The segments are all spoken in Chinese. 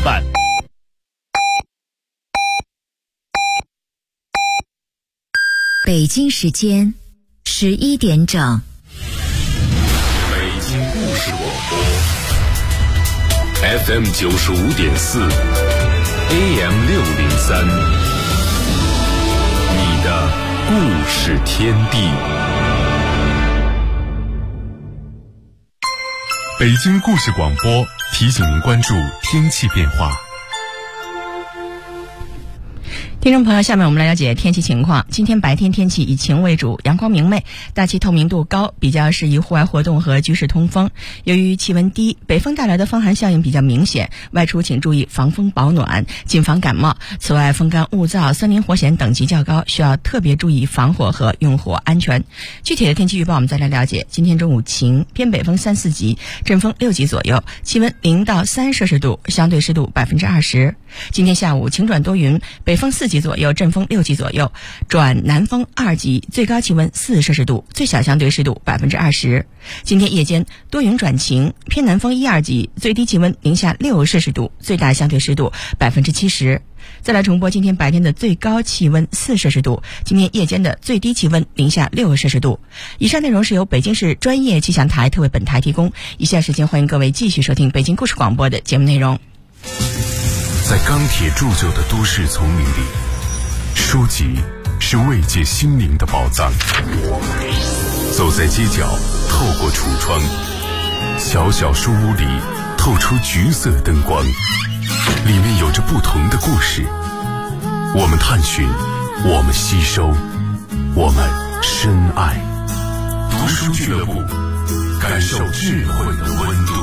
半。 北京时间11点整。 北京故事广播 FM 95.4 AM 603，你的故事天地。北京故事广播提醒您关注天气变化。 听众朋友，下面我们来了解天气情况。今天白天天气以晴为主，阳光明媚，大气透明度高，比较适宜户外活动和居室通风。由于气温低，北风带来的风寒效应比较明显，外出请注意防风保暖，谨防感冒。此外，风干物燥、森林火险等级较高，需要特别注意防火和用火安全。具体的天气预报我们再来了解。今天中午晴，偏北风3、4级，阵风6级左右，气温0到3摄氏度，相对湿度20%。今天下午晴转多云，北风4级左右，阵风6级左右，转南风2级，最高气温4摄氏度，最小相对湿度20%。今天夜间多云转晴，偏南风1、2级，最低气温零下6摄氏度，最大相对湿度70%。再来重播今天白天的最高气温4摄氏度，今天夜间的最低气温零下6摄氏度。以上内容是由北京市专业气象台特为本台提供。以下时间欢迎各位继续收听北京故事广播的节目内容。 在钢铁铸就的都市丛林里，书籍是慰藉心灵的宝藏。走在街角，透过橱窗，小小书屋里透出橘色灯光，里面有着不同的故事。我们探寻，我们吸收，我们深爱。读书俱乐部，感受智慧的温度。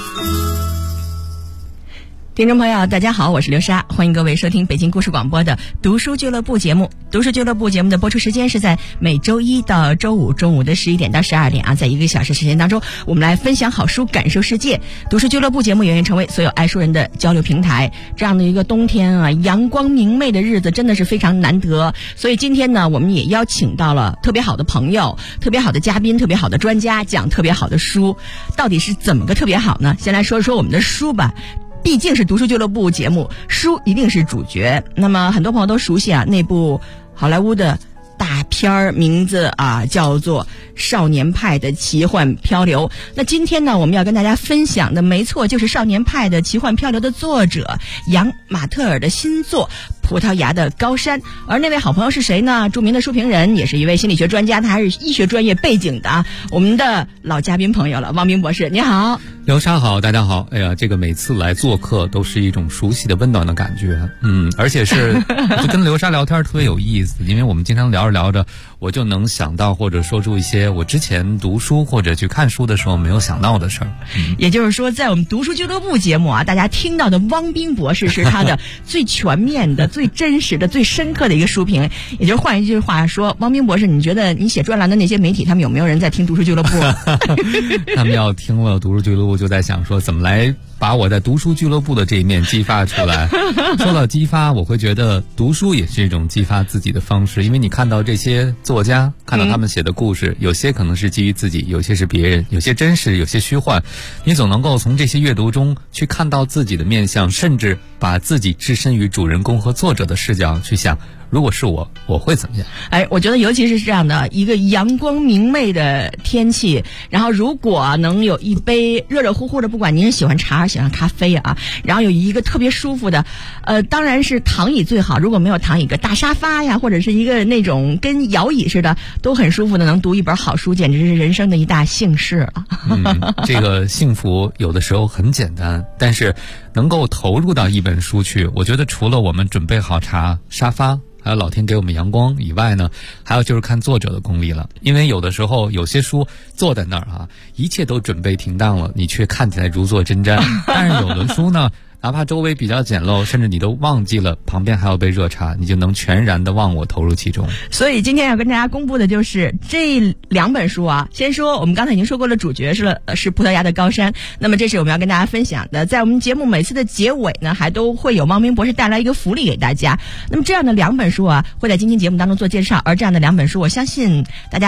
听众朋友大家好，我是刘莎，欢迎各位收听北京故事广播的读书俱乐部节目。读书俱乐部节目的播出时间是在每周一到周五中午的11点到12点啊，在1个小时时间当中，我们来分享好书，感受世界。读书俱乐部节目远远成为所有爱书人的交流平台。这样的一个冬天啊，阳光明媚的日子真的是非常难得，所以今天呢，我们也邀请到了特别好的朋友、特别好的嘉宾、特别好的专家，讲特别好的书。到底是怎么个特别好呢？先来说说我们的书吧。毕竟是读书俱乐部节目，书一定是主角。那么很多朋友都熟悉啊，那部好莱坞的大片儿名字啊叫做《少年派的奇幻漂流》。那今天呢，我们要跟大家分享的，没错，就是《少年派的奇幻漂流》的作者杨马特尔的新作《葡萄牙的高山》。而那位好朋友是谁呢？著名的书评人，也是一位心理学专家，他还是医学专业背景的啊，我们的老嘉宾朋友了，汪冰博士，你好。 刘莎好，大家好。哎呀，这个每次来做客都是一种熟悉的温暖的感觉，而且是就跟刘莎聊天特别有意思，因为我们经常聊着聊着，我就能想到或者说出一些我之前读书或者去看书的时候没有想到的事儿。 也就是说，在我们读书俱乐部节目啊，大家听到的汪冰博士是他的最全面的、最真实的、最深刻的一个书评。也就是换一句话说，汪冰博士，你觉得你写专栏的那些媒体，他们有没有人在听读书俱乐部？ 他们要听了读书俱乐部，就在想说怎么来把我在读书俱乐部的这一面激发出来。说到激发，我会觉得读书也是一种激发自己的方式，因为你看到这些作家，看到他们写的故事，有些可能是基于自己，有些是别人，有些真实，有些虚幻，你总能够从这些阅读中去看到自己的面相，甚至把自己置身于主人公和作者的视角去想，如果是我会怎么样？ 我觉得尤其是这样的一个阳光明媚的天气，然后如果能有一杯热热乎乎的，不管您是喜欢茶还是喜欢咖啡啊，然后有一个特别舒服的，当然是躺椅最好，如果没有躺椅，个大沙发呀，或者是一个那种跟摇椅似的，都很舒服的，能读一本好书，简直是人生的一大幸事了。 这个幸福有的时候很简单，但是能够投入到一本书去，我觉得除了我们准备好茶、沙发，还有老天给我们阳光以外呢，还有就是看作者的功力了。因为有的时候有些书坐在那儿啊，一切都准备停当了，你却看起来如坐针毡。但是有的书呢，哪怕周围比较简陋，甚至你都忘记了旁边还有杯热茶，你就能全然的忘我，投入其中。 所以今天要跟大家公布的就是这两本书啊。先说我们刚才已经说过了，主角是葡萄牙的高山。那么这是我们要跟大家分享的，在我们节目每次的结尾呢，还都会有汪冰博士带来一个福利给大家。那么这样的两本书啊，会在今天节目当中做介绍。而这样的两本书，我相信大家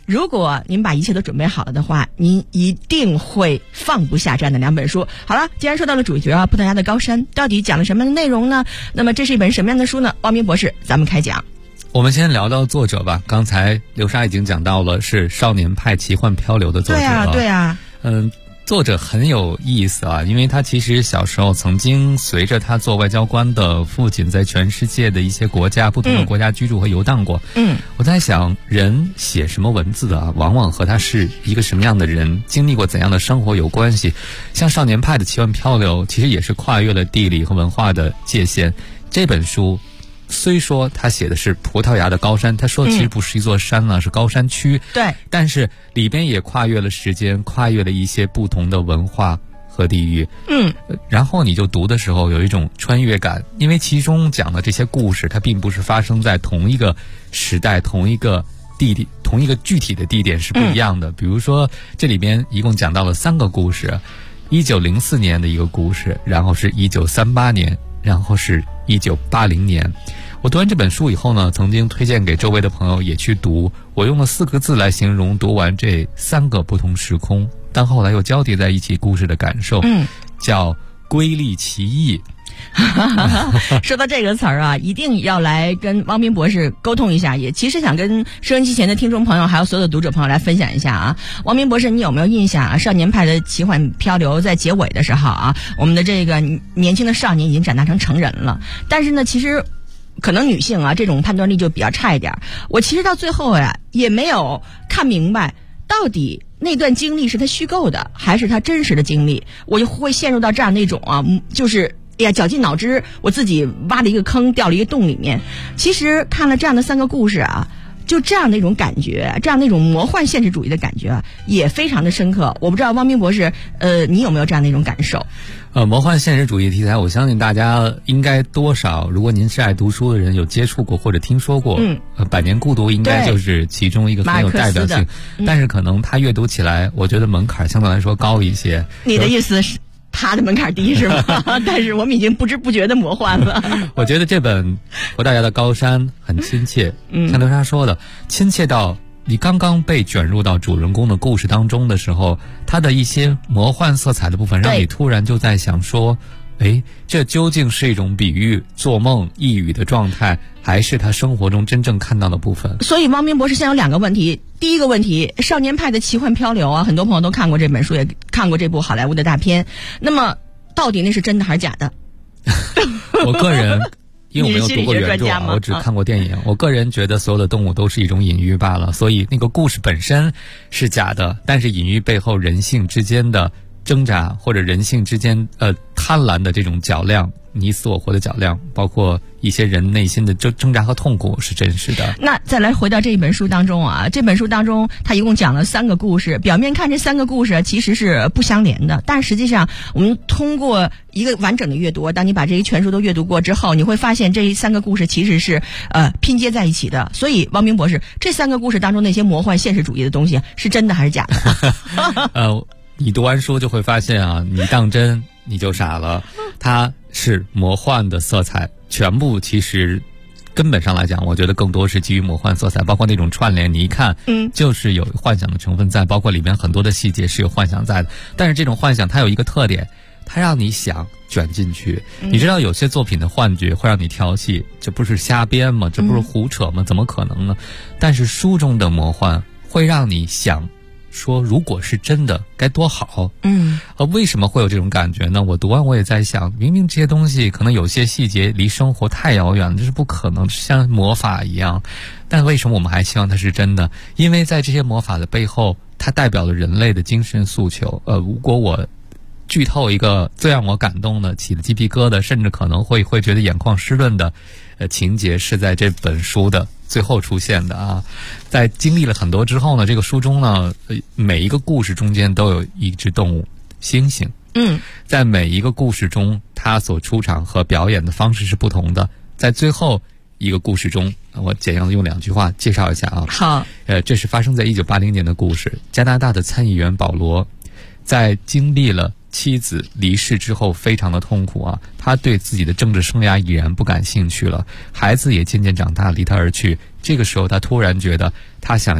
如果您把一切都准备好了的话，您一定会放不下这样的2本书。好了，既然说到了主角啊，葡萄牙的高山到底讲了什么内容呢？那么这是一本什么样的书呢？汪明博士，咱们开讲。 我们先聊到作者吧。刚才刘莎已经讲到了，是《少年派奇幻漂流》的作者。 对啊。 作者很有意思啊，因为他其实小时候曾经随着他做外交官的父亲，在全世界的一些国家、不同的国家居住和游荡过。我在想，人写什么文字的啊，往往和他是一个什么样的人，经历过怎样的生活有关系。像《少年派的奇幻漂流》，其实也是跨越了地理和文化的界限。这本书虽说他写的是葡萄牙的高山，他说的其实不是一座山啊，是高山区。 对， 但是里边也跨越了时间，跨越了一些不同的文化和地域。然后你就读的时候有一种穿越感，因为其中讲的这些故事，它并不是发生在同一个时代、同一个地点、同一个具体的地点是不一样的。比如说，这里边一共讲到了3个故事：1904年的一个故事，然后是1938年，然后是1980年。我读完这本书以后呢，曾经推荐给周围的朋友也去读。我用了4个字来形容读完这3个不同时空，但后来又交叠在一起故事的感受，叫瑰丽奇异。 说到这个词儿啊，一定要来跟汪明博士沟通一下，也其实想跟收音机前的听众朋友还有所有的读者朋友来分享一下啊。汪明博士，你有没有印象啊？少年派的奇幻漂流在结尾的时候啊，我们的这个年轻的少年已经长大成成人了，但是呢，其实可能女性啊这种判断力就比较差一点。我其实到最后呀也没有看明白，到底那段经历是他虚构的还是他真实的经历，我就会陷入到这样那种啊，就是绞尽脑汁，我自己挖了一个坑，掉了一个洞里面。其实看了这样的3个故事啊，就这样的一种感觉，这样那种魔幻现实主义的感觉啊，也非常的深刻。我不知道汪明博士，你有没有这样的一种感受？ 魔幻现实主义题材，我相信大家应该多少，如果您是爱读书的人，有接触过或者听说过。百年孤独应该就是其中一个很有代表性，但是可能它阅读起来，我觉得门槛相对来说高一些。 你的意思是他的门槛低是吗？但是我们已经不知不觉的魔幻了。 我觉得这本《葡萄牙的高山》很亲切，像刘莎说的，亲切到你刚刚被卷入到主人公的故事当中的时候，它的一些魔幻色彩的部分，让你突然就在想说，这究竟是一种比喻、做梦、呓语的状态，还是他生活中真正看到的部分？所以汪明博士现在有2个问题。第一个问题，少年派的奇幻漂流啊，很多朋友都看过这本书，也看过这部好莱坞的大片。那么到底那是真的还是假的？ 我个人因为我没有读过原著，我只看过电影。我个人觉得所有的动物都是一种隐喻罢了，所以那个故事本身是假的，但是隐喻背后人性之间的挣扎，或者人性之间贪婪的这种较量，你死我活的较量，包括一些人内心的挣扎和痛苦是真实的。 那再来回到这一本书当中啊，这本书当中它一共讲了3个故事，表面看这3个故事其实是不相连的，但实际上我们通过一个完整的阅读，当你把这些全书都阅读过之后，你会发现这3个故事其实是拼接在一起的。所以汪明博士，这3个故事当中那些魔幻现实主义的东西是真的还是假的？ 你读完书就会发现啊，你当真你就傻了。它是魔幻的色彩，全部其实根本上来讲，我觉得更多是基于魔幻色彩，包括那种串联，你一看就是有幻想的成分在，包括里面很多的细节是有幻想在的。但是这种幻想它有一个特点，它让你想卷进去。你知道有些作品的幻觉会让你跳戏，这不是瞎编吗？这不是胡扯吗？怎么可能呢？但是书中的魔幻会让你想说，如果是真的该多好。为什么会有这种感觉呢？我读完我也在想，明明这些东西可能有些细节离生活太遥远了，这是不可能，像魔法一样，但为什么我们还希望它是真的？因为在这些魔法的背后，它代表了人类的精神诉求。如果我剧透一个最让我感动的、起了鸡皮疙瘩，甚至可能会觉得眼眶湿润的情节，是在这本书的最后出现的啊。在经历了很多之后呢，这个书中呢，每一个故事中间都有一只动物，猩猩。在每一个故事中，它所出场和表演的方式是不同的。在最后一个故事中，我简要的用2句话介绍一下啊。 好， 这是发生在1980年的故事。加拿大的参议员保罗，在经历了妻子离世之后非常的痛苦啊，他对自己的政治生涯已然不感兴趣了，孩子也渐渐长大离他而去。这个时候他突然觉得他想要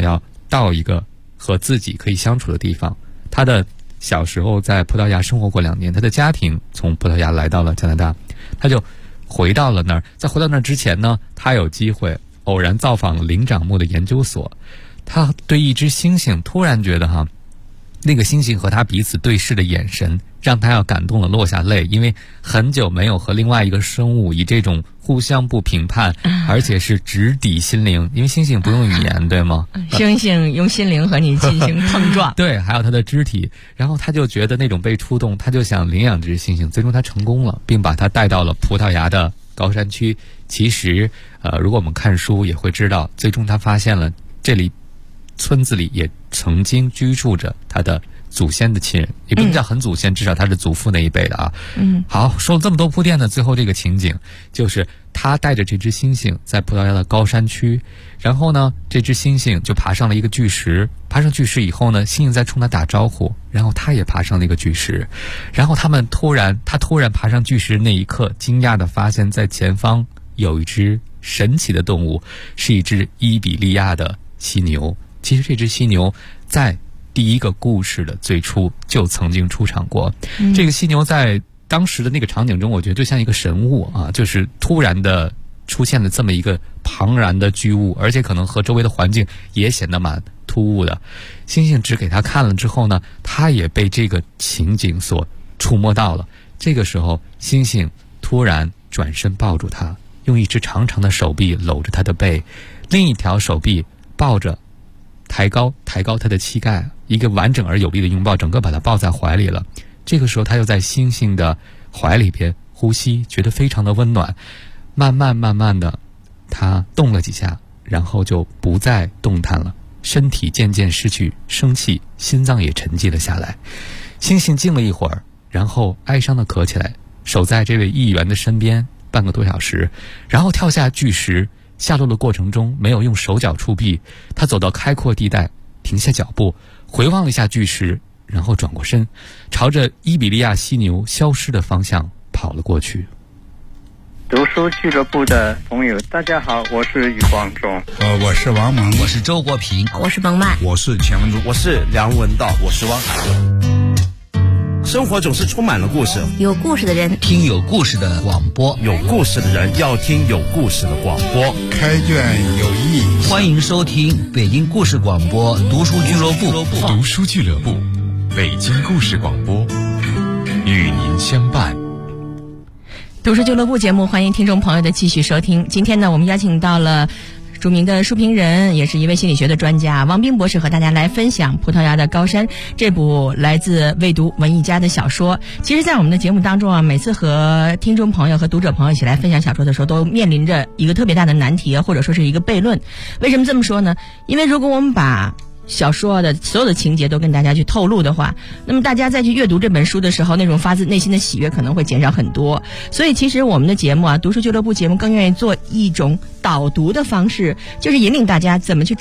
到一个和自己可以相处的地方。他的小时候在葡萄牙生活过2年，他的家庭从葡萄牙来到了加拿大，他就回到了那儿。在回到那儿之前呢，他有机会偶然造访了灵长目的研究所，他对一只猩猩突然觉得那个猩猩和他彼此对视的眼神让他要感动了落下泪，因为很久没有和另外一个生物以这种互相不评判而且是直抵心灵，因为猩猩不用语言对吗？ 猩猩用心灵和你进行碰撞对，还有他的肢体，然后他就觉得那种被触动，他就想领养这只猩猩，最终他成功了，并把它带到了葡萄牙的高山区。其实如果我们看书也会知道，最终他发现了这里村子里也曾经居住着他的祖先的亲人，也不能叫很祖先，至少他是祖父那一辈的啊。好，说了这么多铺垫呢，最后这个情景就是他带着这只猩猩在葡萄牙的高山区，然后呢，这只猩猩就爬上了一个巨石，爬上巨石以后呢，猩猩在冲他打招呼，然后他也爬上了一个巨石，然后他突然爬上巨石那一刻，惊讶地发现在前方有一只神奇的动物，是一只伊比利亚的犀牛。其实这只犀牛在第一个故事的最初就曾经出场过。这个犀牛在当时的那个场景中，我觉得就像一个神物啊，就是突然的出现了这么一个庞然的巨物，而且可能和周围的环境也显得蛮突兀的。猩猩只给他看了之后呢，他也被这个情景所触摸到了。这个时候，猩猩突然转身抱住他，用一只长长的手臂搂着他的背，另一条手臂抱着抬高他的膝盖，一个完整而有力的拥抱，整个把他抱在怀里了。这个时候他又在猩猩的怀里边呼吸，觉得非常的温暖。慢慢的他动了几下，然后就不再动弹了，身体渐渐失去生气，心脏也沉寂了下来。猩猩静了一会儿，然后哀伤的咳起来，守在这位议员的身边半个多小时，然后跳下巨石。下落的过程中没有用手脚触壁，他走到开阔地带，停下脚步，回望了一下巨石，然后转过身，朝着伊比利亚犀牛消失的方向跑了过去。 读书俱乐部的朋友大家好，我是余光中。 我是王蒙， 我是周国平， 我是彭曼， 我是强如， 我是梁文道，我是汪海乐。生活总是充满了故事， 有故事的人听有故事的广播， 有故事的人要听有故事的广播。 开卷有益， 欢迎收听北京故事广播读书俱乐部。 读书俱乐部，北京故事广播，与您相伴。 读书俱乐部节目，欢迎听众朋友的继续收听。今天呢，我们邀请到了著名的书评人，也是一位心理学的专家王斌博士，和大家来分享《葡萄牙的高山》这部来自未读文艺家的小说。其实在我们的节目当中啊，每次和听众朋友和读者朋友一起来分享小说的时候，都面临着一个特别大的难题，或者说是一个悖论。为什么这么说呢？因为如果我们把小说的所有的情节都跟大家去透露的话，那么大家再去阅读这本书的时候，那种发自内心的喜悦可能会减少很多。所以其实我们的节目啊，读书俱乐部节目更愿意做一种导读的方式，就是引领大家怎么去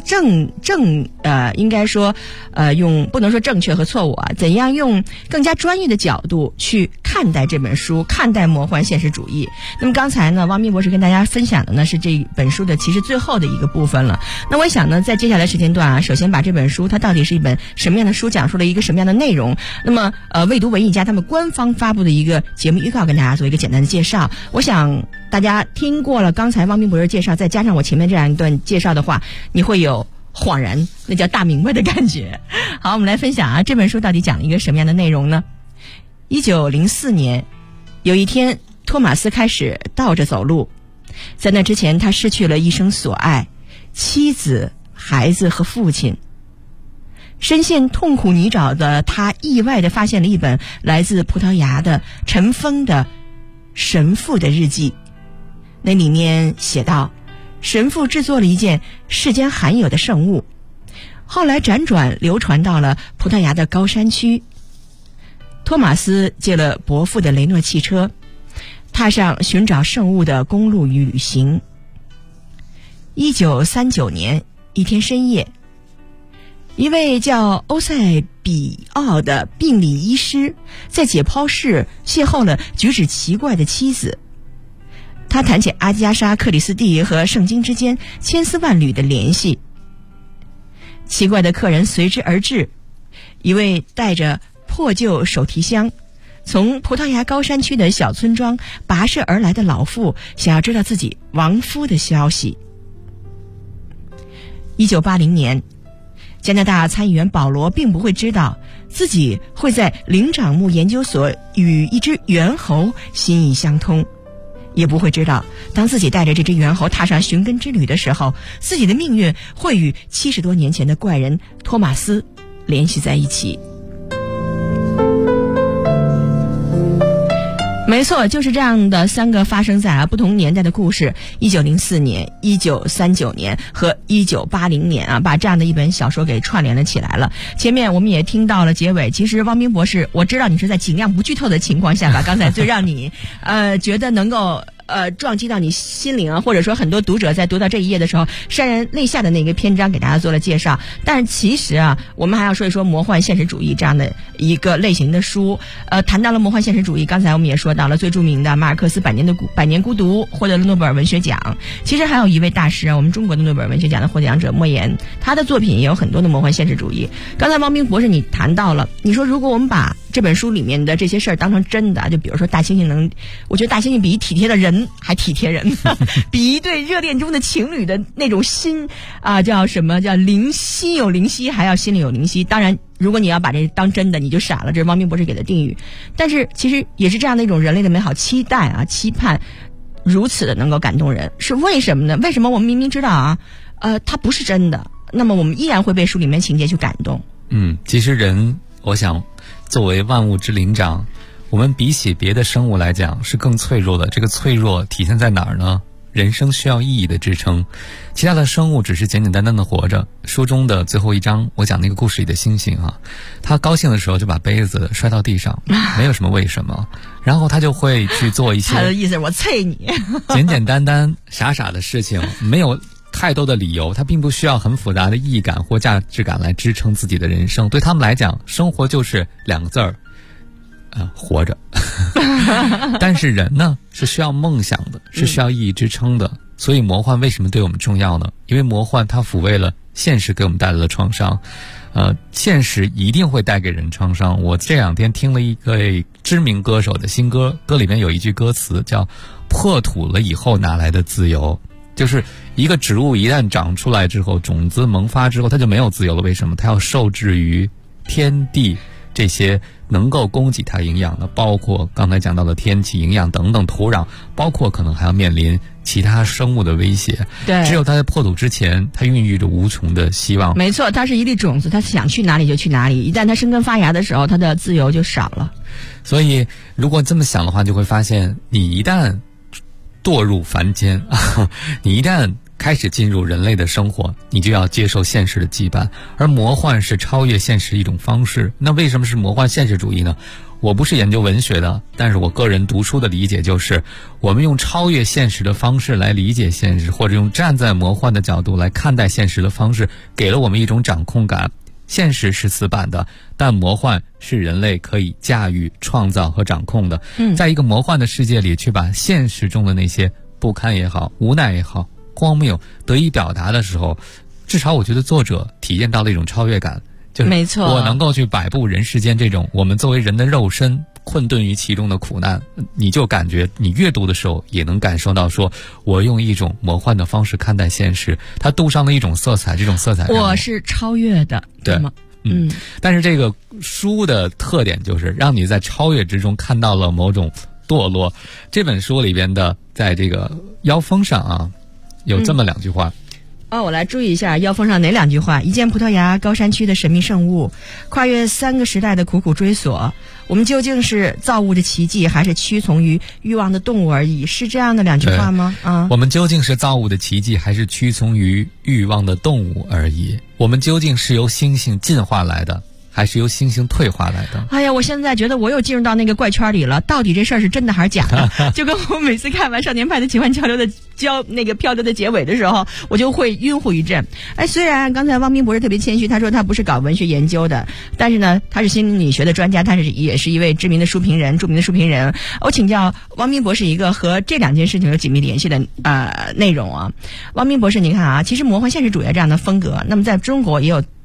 应该说用不能说正确和错误啊，怎样用更加专业的角度去看待这本书，看待魔幻现实主义。那么刚才呢，汪斌博士跟大家分享的呢是这本书的其实最后的一个部分了。那我想呢，在接下来时间段啊，首先把这本书它到底是一本什么样的书，讲述了一个什么样的内容，那么未读文艺家他们官方发布的一个节目预告跟大家做一个简单的介绍。我想大家听过了刚才汪斌博士介绍，再加上我前面这样一段介绍的话，你会有恍然那叫大明白的感觉。好，我们来分享啊，这本书到底讲了一个什么样的内容呢？1904年有一天，托马斯开始倒着走路。在那之前，他失去了一生所爱，妻子、孩子和父亲。深陷痛苦泥沼的他，意外地发现了一本来自葡萄牙的尘封的神父的日记。那里面写道，神父制作了一件世间罕有的圣物，后来辗转流传到了葡萄牙的高山区。托马斯借了伯父的雷诺汽车，踏上寻找圣物的公路与旅行。1939年一天深夜，一位叫欧塞比奥的病理医师在解剖室邂逅了举止奇怪的妻子。他谈起阿加莎·克里斯蒂和圣经之间千丝万缕的联系。 奇怪的客人随之而至，一位带着破旧手提箱从葡萄牙高山区的小村庄跋涉而来的老妇，想要知道自己亡夫的消息。1980年，加拿大参议员保罗并不会知道自己会在灵长目研究所与一只猿猴心意相通，也不会知道当自己带着这只猿猴踏上寻根之旅的时候，自己的命运会与70多年前的怪人托马斯联系在一起。没错，就是这样的3个发生在不同年代的故事，1904年、1939年和1980年把这样的一本小说给串联了起来了。前面我们也听到了结尾，其实汪斌博士，我知道你是在尽量不剧透的情况下把刚才最让你觉得能够撞击到你心灵或者说很多读者在读到这一页的时候潸然泪下的那个篇章给大家做了介绍。但是其实我们还要说一说魔幻现实主义这样的一个类型的书。谈到了魔幻现实主义，刚才我们也说到了最著名的马尔克斯百年孤独获得了诺贝尔文学奖。其实还有一位大师我们中国的诺贝尔文学奖的获奖者莫言，他的作品也有很多的魔幻现实主义。刚才汪斌博士你谈到了，你说如果我们把这本书里面的这些事儿当成真的，就比如说大猩猩我觉得大猩猩比体贴的人还体贴人比一对热恋中的情侣的那种心叫什么叫心有灵犀还要心里有灵犀。当然如果你要把这当真的你就傻了，这是汪斌博士给的定语。但是其实也是这样的一种人类的美好期待期盼，如此的能够感动人，是为什么呢？为什么我们明明知道它不是真的，那么我们依然会被书里面情节去感动？ 其实人，我想作为万物之灵长，我们比起别的生物来讲是更脆弱的。这个脆弱体现在哪儿呢？人生需要意义的支撑，其他的生物只是简简单单的活着。书中的最后一章，我讲那个故事里的猩猩他高兴的时候就把杯子摔到地上，没有什么为什么，然后他就会去做一些他的意思是我啐你简简单单傻傻的事情，没有太多的理由，他并不需要很复杂的意义感或价值感来支撑自己的人生。对他们来讲，生活就是2个字儿，活着但是人呢是需要梦想的，是需要意义支撑的。所以魔幻为什么对我们重要呢？因为魔幻它抚慰了现实给我们带来的创伤。现实一定会带给人创伤。我这2天听了一个知名歌手的新歌，歌里面有一句歌词叫破土了以后拿来的自由。就是一个植物一旦长出来之后，种子萌发之后，它就没有自由了。为什么？它要受制于天地这些能够供给它营养的，包括刚才讲到的天气、营养等等，土壤，包括可能还要面临其他生物的威胁。 对， 只有它在破土之前，它孕育着无穷的希望。 没错，它是一粒种子，它想去哪里就去哪里。一旦它生根发芽的时候，它的自由就少了。 所以如果这么想的话，就会发现你一旦堕入凡间你一旦开始进入人类的生活，你就要接受现实的羁绊。而魔幻是超越现实一种方式。那为什么是魔幻现实主义呢？我不是研究文学的，但是我个人读书的理解就是，我们用超越现实的方式来理解现实，或者用站在魔幻的角度来看待现实的方式，给了我们一种掌控感。现实是死板的，但魔幻是人类可以驾驭、创造和掌控的。在一个魔幻的世界里，去把现实中的那些不堪也好、无奈也好、荒谬得以表达的时候，至少我觉得作者体验到了一种超越感。就是没错， 我能够去摆布人世间这种我们作为人的肉身困顿于其中的苦难，你就感觉你阅读的时候也能感受到，说我用一种魔幻的方式看待现实，它镀上了一种色彩，这种色彩我是超越的，对吗？ 但是这个书的特点就是让你在超越之中看到了某种堕落。这本书里边的在这个腰封上有这么2句话。 我来注意一下腰封上哪2句话。一件葡萄牙高山区的神秘圣物，跨越3个时代的苦苦追索，我们究竟是造物的奇迹，还是屈从于欲望的动物而已？是这样的2句话吗？ 我们究竟是造物的奇迹，还是屈从于欲望的动物而已？我们究竟是由猩猩进化来的，还是由猩猩退化来的？ 哎呀，我现在觉得我又进入到那个怪圈里了，到底这事儿是真的还是假的？就跟我每次看完《少年派的奇幻漂流》的那个漂流的结尾的时候，我就会晕乎一阵。虽然刚才汪斌博士特别谦虚，他说他不是搞文学研究的，但是呢，他是心理学的专家，他也是一位著名的书评人。我请教汪斌博士一个和这2件事情有紧密联系的内容汪斌博士，你看其实魔幻现实主义这样的风格，那么在中国也有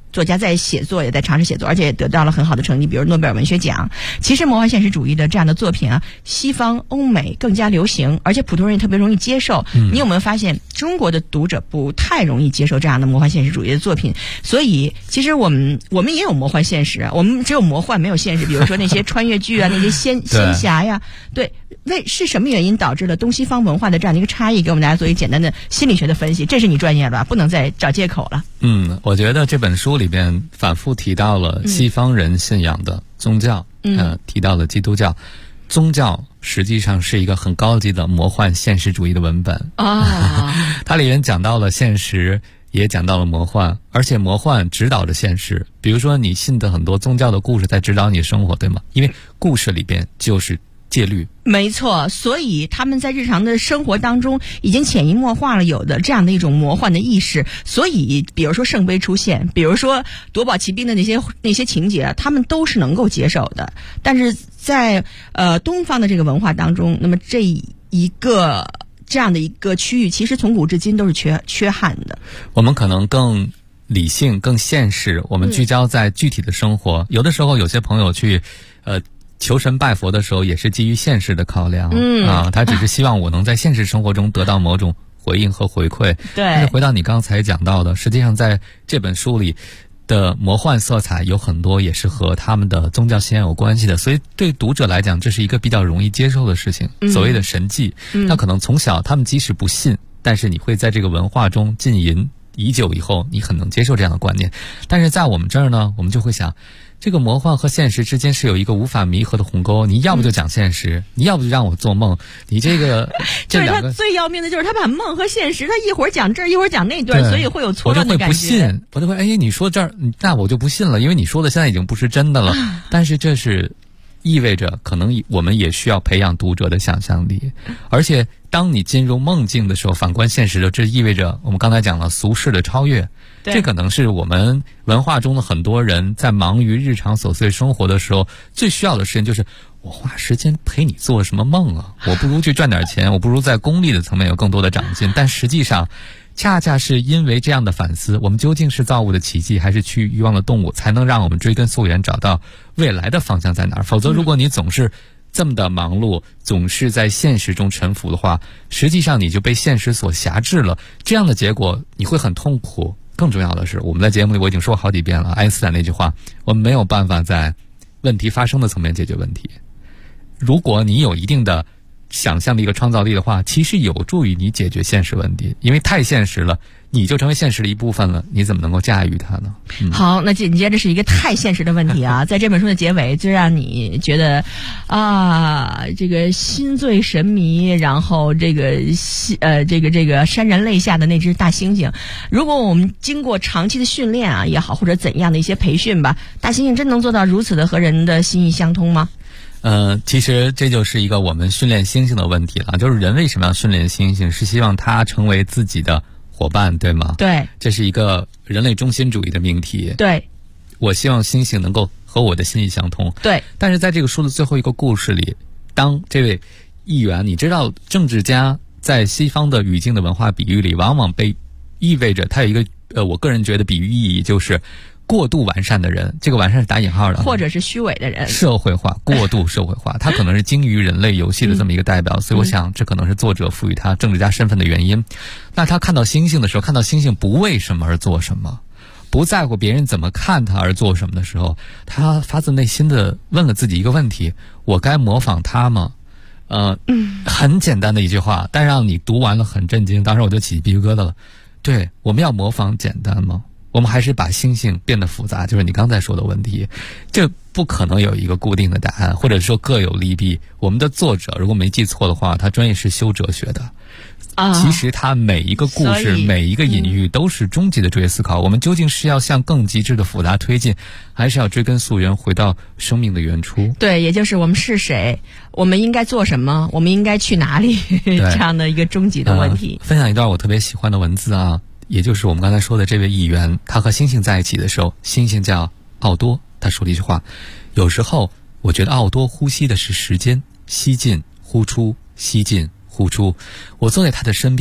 作家在写作，也在尝试写作，而且也得到了很好的成绩，比如诺贝尔文学奖。其实魔幻现实主义的这样的作品啊，西方欧美更加流行，而且普通人也特别容易接受。你有没有发现中国的读者不太容易接受这样的魔幻现实主义的作品？所以其实我们也有魔幻现实啊，我们只有魔幻没有现实。比如说那些穿越剧啊，那些仙侠呀，对，是什么原因导致了东西方文化的这样的一个差异？给我们大家做一个简单的心理学的分析，这是你专业的吧？不能再找借口了。 我觉得这本书里边反复提到了西方人信仰的宗教，提到了基督教。宗教实际上是一个很高级的魔幻现实主义的文本它里面讲到了现实，也讲到了魔幻，而且魔幻指导着现实。比如说你信的很多宗教的故事在指导你生活，对吗？因为故事里边就是戒律。 没错，所以他们在日常的生活当中已经潜移默化了有的这样的一种魔幻的意识。所以比如说圣杯出现，比如说夺宝奇兵的那些情节，他们都是能够接受的。但是在东方的这个文化当中，那么这样的一个区域，其实从古至今都是缺憾的。 我们可能更理性更现实，我们聚焦在具体的生活。有的时候有些朋友去求神拜佛的时候也是基于现实的考量他只是希望我能在现实生活中得到某种回应和回馈。 对， 但是回到你刚才讲到的，实际上在这本书里的魔幻色彩有很多也是和他们的宗教信仰有关系的，所以对读者来讲这是一个比较容易接受的事情。所谓的神迹，那可能从小他们即使不信，但是你会在这个文化中浸淫已久以后，你很能接受这样的观念。但是在我们这儿呢，我们就会想，这个魔幻和现实之间是有一个无法弥合的鸿沟，你要不就讲现实，你要不就让我做梦，你这就是他最要命的就是他把梦和现实，他一会儿讲这儿一会儿讲那段，所以会有错乱的感觉。 我就会不信，我就会你说这儿，那我就不信了，因为你说的现在已经不是真的了。但是这是意味着可能我们也需要培养读者的想象力，而且当你进入梦境的时候，反观现实的，这意味着我们刚才讲了俗世的超越。这可能是我们文化中的很多人在忙于日常琐碎生活的时候最需要的事情，就是我花时间陪你做什么梦啊？我不如去赚点钱，我不如在功利的层面有更多的长进。但实际上恰恰是因为这样的反思，我们究竟是造物的奇迹还是趋于欲望的动物，才能让我们追根溯源找到未来的方向在哪儿。否则如果你总是这么的忙碌，总是在现实中沉浮的话，实际上你就被现实所辖制了，这样的结果你会很痛苦。更重要的是，我们在节目里我已经说好几遍了，爱因斯坦那句话，我们没有办法在问题发生的层面解决问题。如果你有一定的想象力和创造力的话，其实有助于你解决现实问题，因为太现实了，你就成为现实的一部分了，你怎么能够驾驭它呢？ 好，那紧接着是一个太现实的问题啊，在这本书的结尾就让你觉得这个心醉神迷，然后这个潸然泪下的那只大猩猩，如果我们经过长期的训练啊也好，或者怎样的一些培训吧，大猩猩真能做到如此的和人的心意相通吗？ 其实这就是一个我们训练猩猩的问题了，就是人为什么要训练猩猩，是希望它成为自己的伙伴，对吗？ 对， 这是一个人类中心主义的命题。 对， 我希望猩猩能够和我的心意相通。 对， 但是在这个书的最后一个故事里，当这位议员，你知道政治家在西方的语境的文化比喻里，往往被意味着他有一个我个人觉得比喻意义就是过度完善的人，这个完善是打引号的， 或者是虚伪的人， 社会化，过度社会化，他可能是精于人类游戏的这么一个代表，所以我想这可能是作者赋予他政治家身份的原因。那他看到猩猩的时候，看到猩猩不为什么而做什么，不在乎别人怎么看他而做什么的时候，他发自内心的问了自己一个问题：我该模仿他吗？很简单的一句话，但让你读完了很震惊，当时我就起鸡皮疙瘩了。对，我们要模仿简单吗？我们还是把猩猩变得复杂，就是你刚才说的问题，这不可能有一个固定的答案，或者说各有利弊。我们的作者如果没记错的话，他专业是修哲学的，其实他每一个故事每一个隐喻都是终极的哲学思考。我们究竟是要向更极致的复杂推进，还是要追根溯源回到生命的原初？ 对，也就是我们是谁，我们应该做什么，我们应该去哪里这样的一个终极的问题。 分享一段我特别喜欢的文字啊，也就是我们刚才说的这位议员，他和猩猩在一起的时候，猩猩叫奥多，他说了一句话：有时候我觉得奥多呼吸的是时间，吸进呼出，吸进呼出。我坐在他的身边，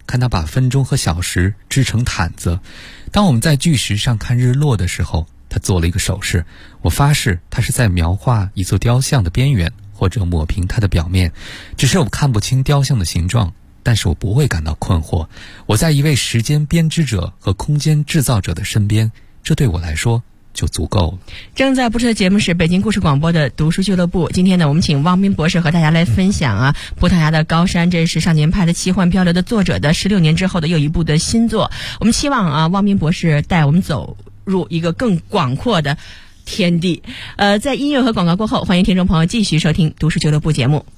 看他把分钟和小时织成毯子。当我们在巨石上看日落的时候，他做了一个手势，我发誓他是在描画一座雕像的边缘，或者抹平它的表面。只是我看不清雕像的形状，但是我不会感到困惑。我在一位时间编织者和空间制造者的身边，这对我来说就足够了。 正在播出的节目是北京故事广播的读书俱乐部。今天呢，我们请汪斌博士和大家来分享葡萄牙的高山，这是少年派的奇幻漂流的作者的16年之后的又一部的新作。我们期望汪斌博士带我们走入一个更广阔的天地。在音乐和广告过后，欢迎听众朋友继续收听读书俱乐部节目。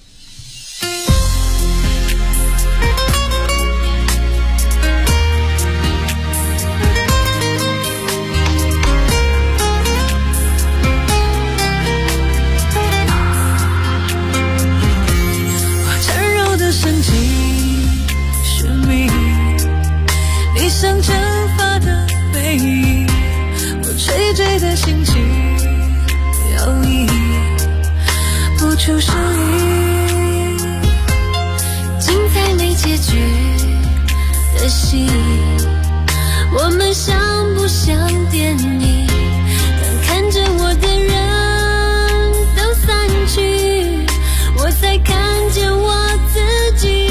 像蒸发的背影，我垂坠的心情摇曳不出声音，精彩没结局的戏，我们像不像电影？当看着我的人都散去，我才看见我自己。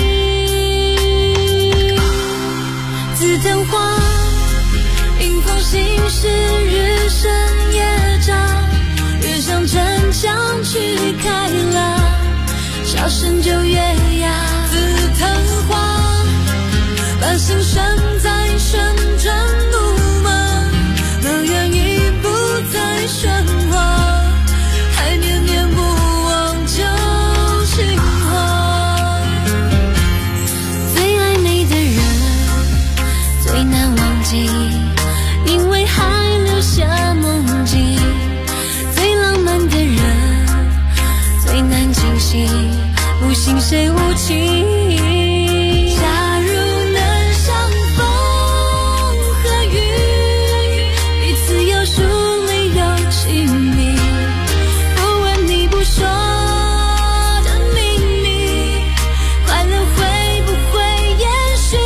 紫藤花迎风行驶，日升夜长，越向城墙去开朗，笑声就越哑。紫藤花把心拴在旋转木马，乐园已不再喧哗，还念念不忘旧情话。最爱你的人最难忘记，因为还留下梦境。最浪漫的人最难惊醒，不信谁无情。假如能相逢和雨，彼此有疏没有亲密，不问你不说的秘密，快乐会不会延续？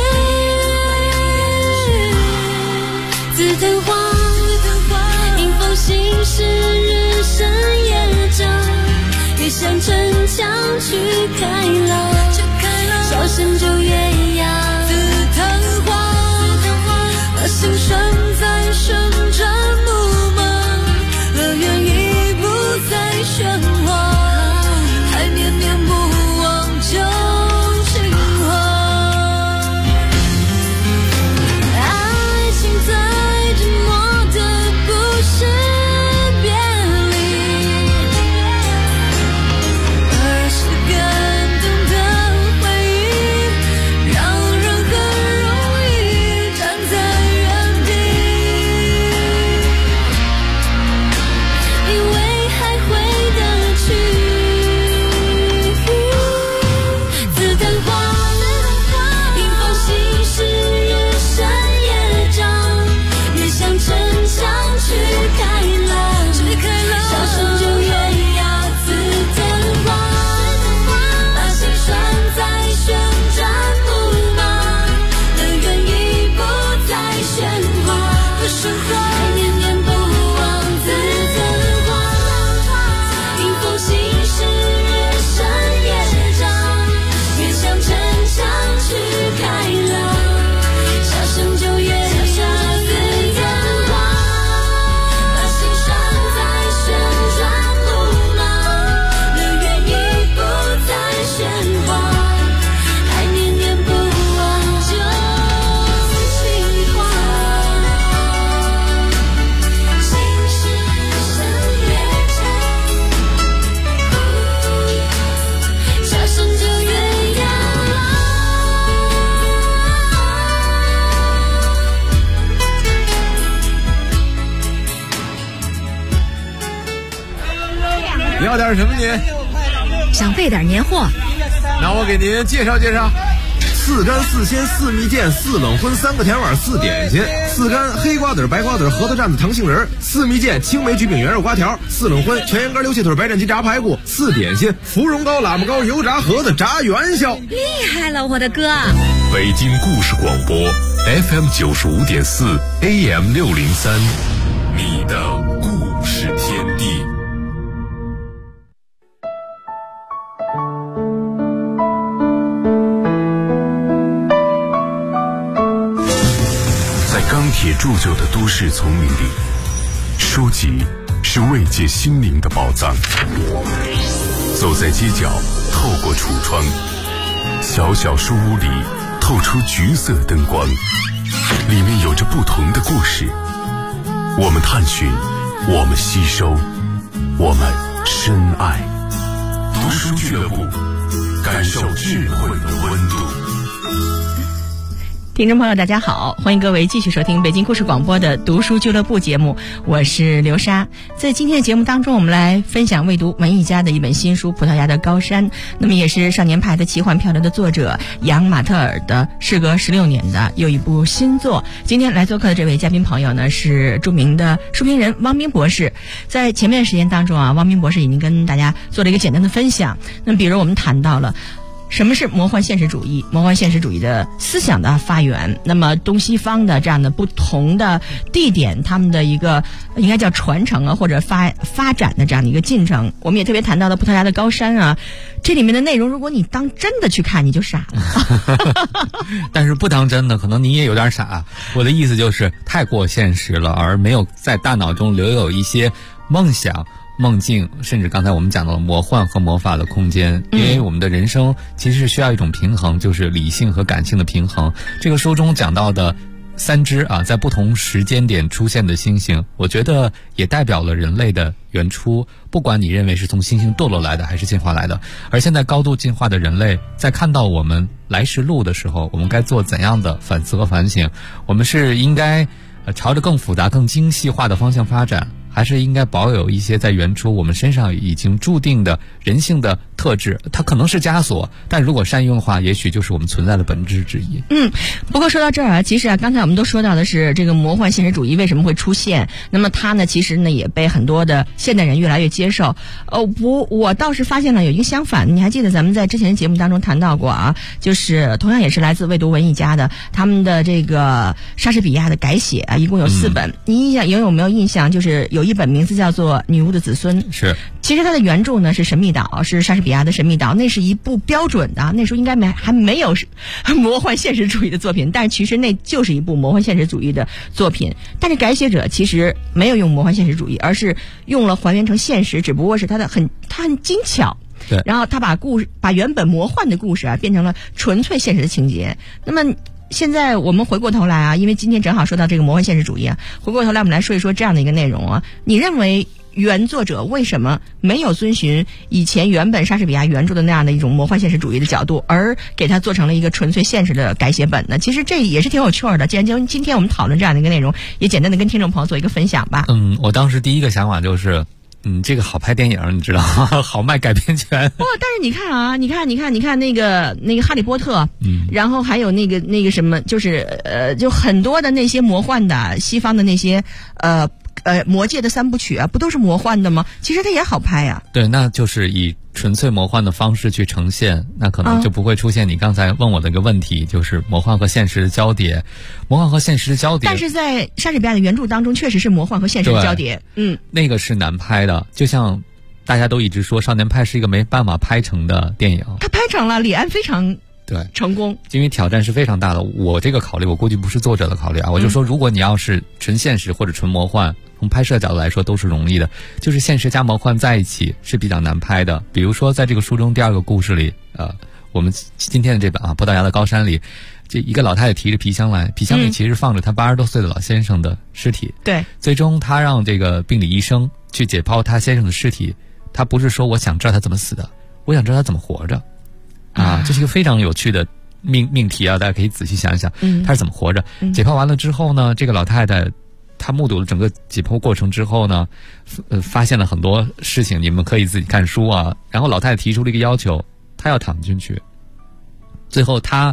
紫藤花迎风行驶，日升夜长，越向城墙去开朗，笑声就越哑。紫藤花把心拴在旋转木马，乐园已不再喧哗，还念念不忘旧情话。爱情最折磨的不是别离，而是感动的回忆，让人很容易站在原地，以为还回得去。紫藤花迎风行驶，日升夜长，越向城墙去开朗，笑声就越哑。紫藤花把心拴在旋转木马，乐园已不再喧哗，还念念不忘。紫藤花迎风行驶，日升夜长，越向城墙去开朗，笑声就越哑。紫藤花把心拴在旋转木马，乐园已不再喧哗，还念念不忘旧情话。心事深夜长，笑声就越哑。 你要点什么您？ 想备点年货， 那我给您介绍介绍。 4干4鲜4蜜饯4冷荤3个甜碗4点心，4干黑瓜子白瓜子核桃蘸子糖杏仁，4蜜饯青梅橘饼圆肉瓜条，4冷荤全羊肝溜气腿白斩鸡炸排骨，4点心芙蓉糕喇嘛糕油炸盒子炸元宵。 厉害了，我的哥！ 北京故事广播 FM 95.4 AM 603，你的故事天地。在钢铁铸就的都市丛林里，书籍是慰藉心灵的宝藏。走在街角，透过橱窗，小小书屋里透出橘色灯光，里面有着不同的故事。我们探寻，我们吸收，我们深爱。读书俱乐部，感受智慧的温度。 听众朋友大家好，欢迎各位继续收听北京故事广播的读书俱乐部节目，我是刘莎。在今天的节目当中，我们来分享未读文艺家的一本新书《葡萄牙的高山》，那么也是少年派的奇幻漂流的作者杨马特尔的时隔16年的又一部新作。今天来做客的这位嘉宾朋友呢，是著名的书评人汪斌博士。在前面的时间当中啊，汪斌博士已经跟大家做了一个简单的分享。那么比如我们谈到了什么是魔幻现实主义？魔幻现实主义的思想的发源，那么东西方的这样的不同的地点，他们的一个应该叫传承啊，或者发展的这样的一个进程。我们也特别谈到了葡萄牙的高山啊，这里面的内容，如果你当真的去看，你就傻了。 但是不当真的，可能你也有点傻。我的意思就是太过现实了，而没有在大脑中留有一些梦想、梦境，甚至刚才我们讲到了魔幻和魔法的空间。因为我们的人生其实是需要一种平衡，就是理性和感性的平衡。这个书中讲到的3只在不同时间点出现的星星，我觉得也代表了人类的原初，不管你认为是从星星堕落来的还是进化来的。而现在高度进化的人类，在看到我们来时路的时候，我们该做怎样的反思和反省？我们是应该朝着更复杂更精细化的方向发展，还是应该保有一些在原初我们身上已经注定的人性的特质？它可能是枷锁，但如果善用的话，也许就是我们存在的本质之一。 不过说到这儿啊，其实刚才我们都说到的是这个魔幻现实主义为什么会出现，那么它呢其实呢也被很多的现代人越来越接受。我倒是发现了有一个相反，你还记得咱们在之前的节目当中谈到过啊，就是同样也是来自未读文艺家的他们的这个莎士比亚的改写啊，一共有4本。你有没有印象？就是有一本名字叫做《女巫的子孙》， 是， 其实它的原著呢是《神秘岛》，是莎士比亚的《神秘岛》，那是一部标准的，那时候应该还没有魔幻现实主义的作品，但是其实那就是一部魔幻现实主义的作品。但是改写者其实没有用魔幻现实主义，而是用了还原成现实，只不过是它很精巧。 对， 然后他把原本魔幻的故事啊变成了纯粹现实的情节。那么现在我们回过头来啊，因为今天正好说到这个魔幻现实主义啊，回过头来我们来说一说这样的一个内容啊。你认为原作者为什么没有遵循以前原本莎士比亚原著的那样的一种魔幻现实主义的角度，而给它做成了一个纯粹现实的改写本呢？其实这也是挺有趣的。既然今天我们讨论这样的一个内容，也简单的跟听众朋友做一个分享吧。 我当时第一个想法就是这个好拍电影，你知道吗？好卖改编权。 但是你看啊，你看那个哈利波特，然后还有那个什么，就是就很多的那些魔幻的西方的那些魔界的3部曲啊，不都是魔幻的吗？其实它也好拍啊。对， 那就是以纯粹魔幻的方式去呈现，那可能就不会出现你刚才问我的一个问题，就是魔幻和现实的交叠。魔幻和现实的交叠， 但是在莎士比亚的原著当中，确实是魔幻和现实的交叠。 那个是难拍的，就像大家都一直说《少年派》是一个没办法拍成的电影， 他拍成了，李安非常对成功， 因为挑战是非常大的。我这个考虑，我估计不是作者的考虑啊，我就说，如果你要是纯现实或者纯魔幻，从拍摄角度来说都是容易的，就是现实加魔幻在一起是比较难拍的。比如说在这个书中第2个故事里，我们今天的这本《葡萄牙的高山》里，这一个老太太提着皮箱来，皮箱里其实放着她80多岁的老先生的尸体。 对， 最终她让这个病理医生去解剖她先生的尸体，她不是说我想知道他怎么死的，我想知道他怎么活着。这是一个非常有趣的命题啊，大家可以仔细想一想，他是怎么活着。解剖完了之后呢，这个老太太她目睹了整个解剖过程之后呢，发现了很多事情，你们可以自己看书啊。然后老太太提出了一个要求，她要躺进去。最后她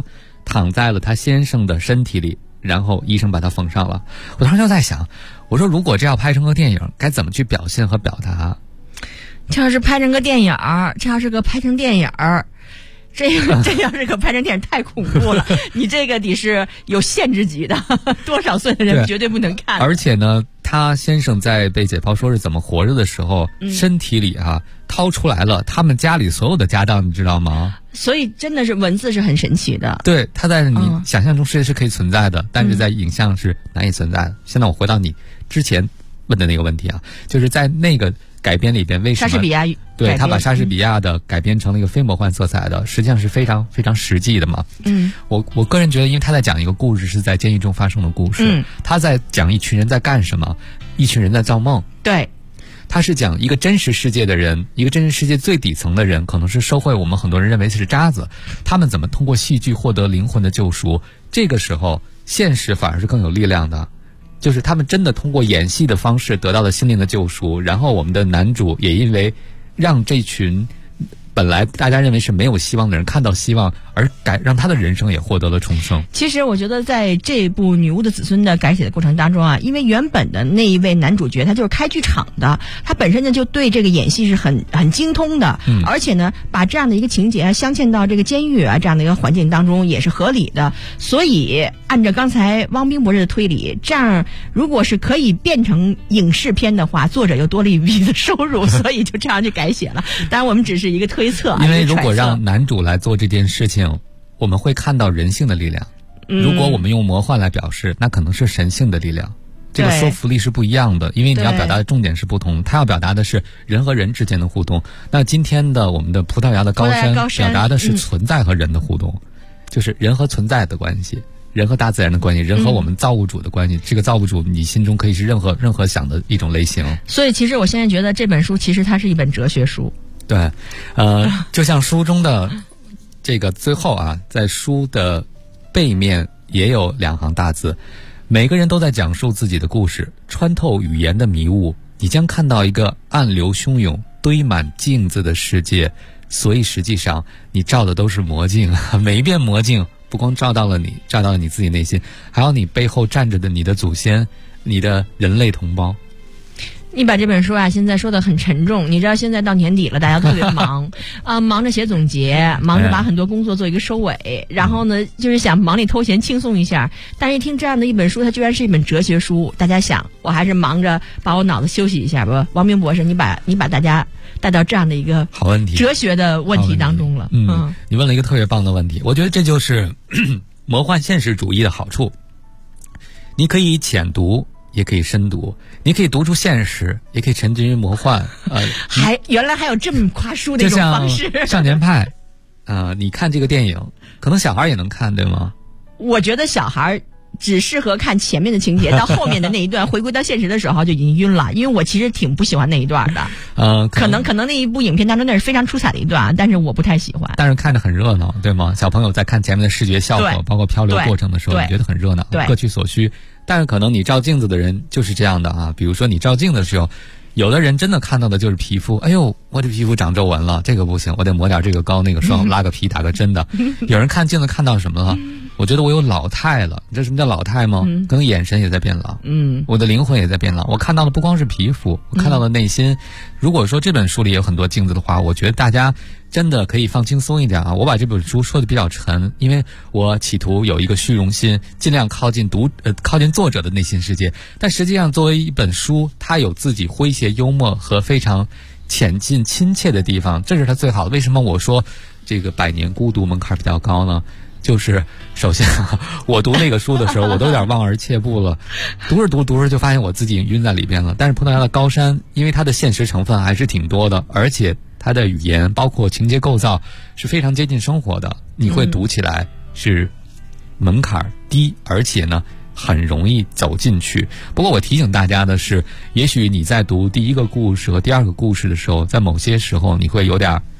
躺在了他先生的身体里，然后医生把他缝上了。我当时就在想，我说如果这要拍成个电影，该怎么去表现和表达？ 这要是拍成个电影，这要是个拍成电影，这要是个拍成电影太恐怖了。你这个得是有限制级的，多少岁的人绝对不能看。 而且呢，他先生在被解剖说是怎么活着的时候，身体里掏出来了他们家里所有的家当，你知道吗？ 所以真的是文字是很神奇的。 对，它在你想象中世界是可以存在的，但是在影像是难以存在的。现在我回到你之前问的那个问题就是在那个改编里边，为什么莎士比亚对他把莎士比亚的改编成了一个非魔幻色彩的，实际上是非常非常实际的嘛。我个人觉得，因为他在讲一个故事，是在监狱中发生的故事，他在讲一群人在干什么，一群人在造梦。 对， 他是讲一个真实世界的人，一个真实世界最底层的人，可能是社会我们很多人认为是渣子，他们怎么通过戏剧获得灵魂的救赎？这个时候，现实反而是更有力量的。就是他们真的通过演戏的方式得到了心灵的救赎，然后我们的男主也因为让这群本来大家认为是没有希望的人看到希望，而让他的人生也获得了重生。 其实我觉得在这部《女巫的子孙》的改写的过程当中因为原本的那一位男主角他就是开剧场的，他本身呢就对这个演戏是很精通的，而且呢把这样的一个情节镶嵌到这个监狱这样的一个环境当中也是合理的。所以按照刚才汪冰博士的推理，这样如果是可以变成影视片的话，作者又多了一笔的收入，所以就这样去改写了。当然我们只是一个推测， 因为如果让男主来做这件事情，我们会看到人性的力量。如果我们用魔幻来表示，那可能是神性的力量。这个说服力是不一样的，因为你要表达的重点是不同。他要表达的是人和人之间的互动，那今天的我们的葡萄牙的高山表达的是存在和人的互动，就是人和存在的关系，人和大自然的关系，人和我们造物主的关系。这个造物主你心中可以是任何想的一种类型。 所以其实我现在觉得这本书其实它是一本哲学书。 对，就像书中的这个最后在书的背面也有2行大字，每个人都在讲述自己的故事，穿透语言的迷雾，你将看到一个暗流汹涌堆满镜子的世界。所以实际上你照的都是魔镜，每一遍魔镜不光照到了你，照到了你自己内心，还有你背后站着的你的祖先，你的人类同胞。 你把这本书现在说的很沉重，你知道现在到年底了，大家特别忙忙着写总结，忙着把很多工作做一个收尾，然后呢就是想忙里偷闲轻松一下，但是一听这样的一本书，它居然是一本哲学书，大家想我还是忙着把我脑子休息一下吧。王明博士，你把大家带到这样的一个好问题哲学的问题当中了。 你问了一个特别棒的问题，我觉得这就是魔幻现实主义的好处。你可以浅读也可以深读，你可以读出现实，也可以沉浸于魔幻。 原来还有这么夸书的一种方式。 就像少年派，你看这个电影，可能小孩也能看，对吗？ 我觉得小孩只适合看前面的情节，到后面的那一段回归到现实的时候就已经晕了，因为我其实挺不喜欢那一段的。可能那一部影片当中那是非常出彩的一段，但是我不太喜欢。 但是看着很热闹，对吗？小朋友在看前面的视觉效果，包括漂流过程的时候，你觉得很热闹，各取所需。但是可能你照镜子的人就是这样的比如说你照镜的时候，有的人真的看到的就是皮肤，哎呦，我这皮肤长皱纹了，这个不行，我得抹点这个膏那个霜，拉个皮打个针的。有人看镜子看到什么了？我觉得我有老态了。你知道什么叫老态吗？可能眼神也在变老，我的灵魂也在变老。我看到的不光是皮肤，我看到了内心。如果说这本书里有很多镜子的话，我觉得大家真的可以放轻松一点我把这本书说的比较沉，因为我企图有一个虚荣心，尽量靠近作者的内心世界。但实际上作为一本书，它有自己诙谐幽默和非常浅近亲切的地方，这是它最好的。为什么我说这个100年孤独门槛比较高呢？就是首先我读那个书的时候我都有点望而却步了，读着就发现我自己晕在里边了。但是葡萄牙的高山，因为它的现实成分还是挺多的，而且它的语言包括情节构造是非常接近生活的，你会读起来是门槛低，而且呢很容易走进去。不过我提醒大家的是，也许你在读第一个故事和第二个故事的时候，在某些时候你会有点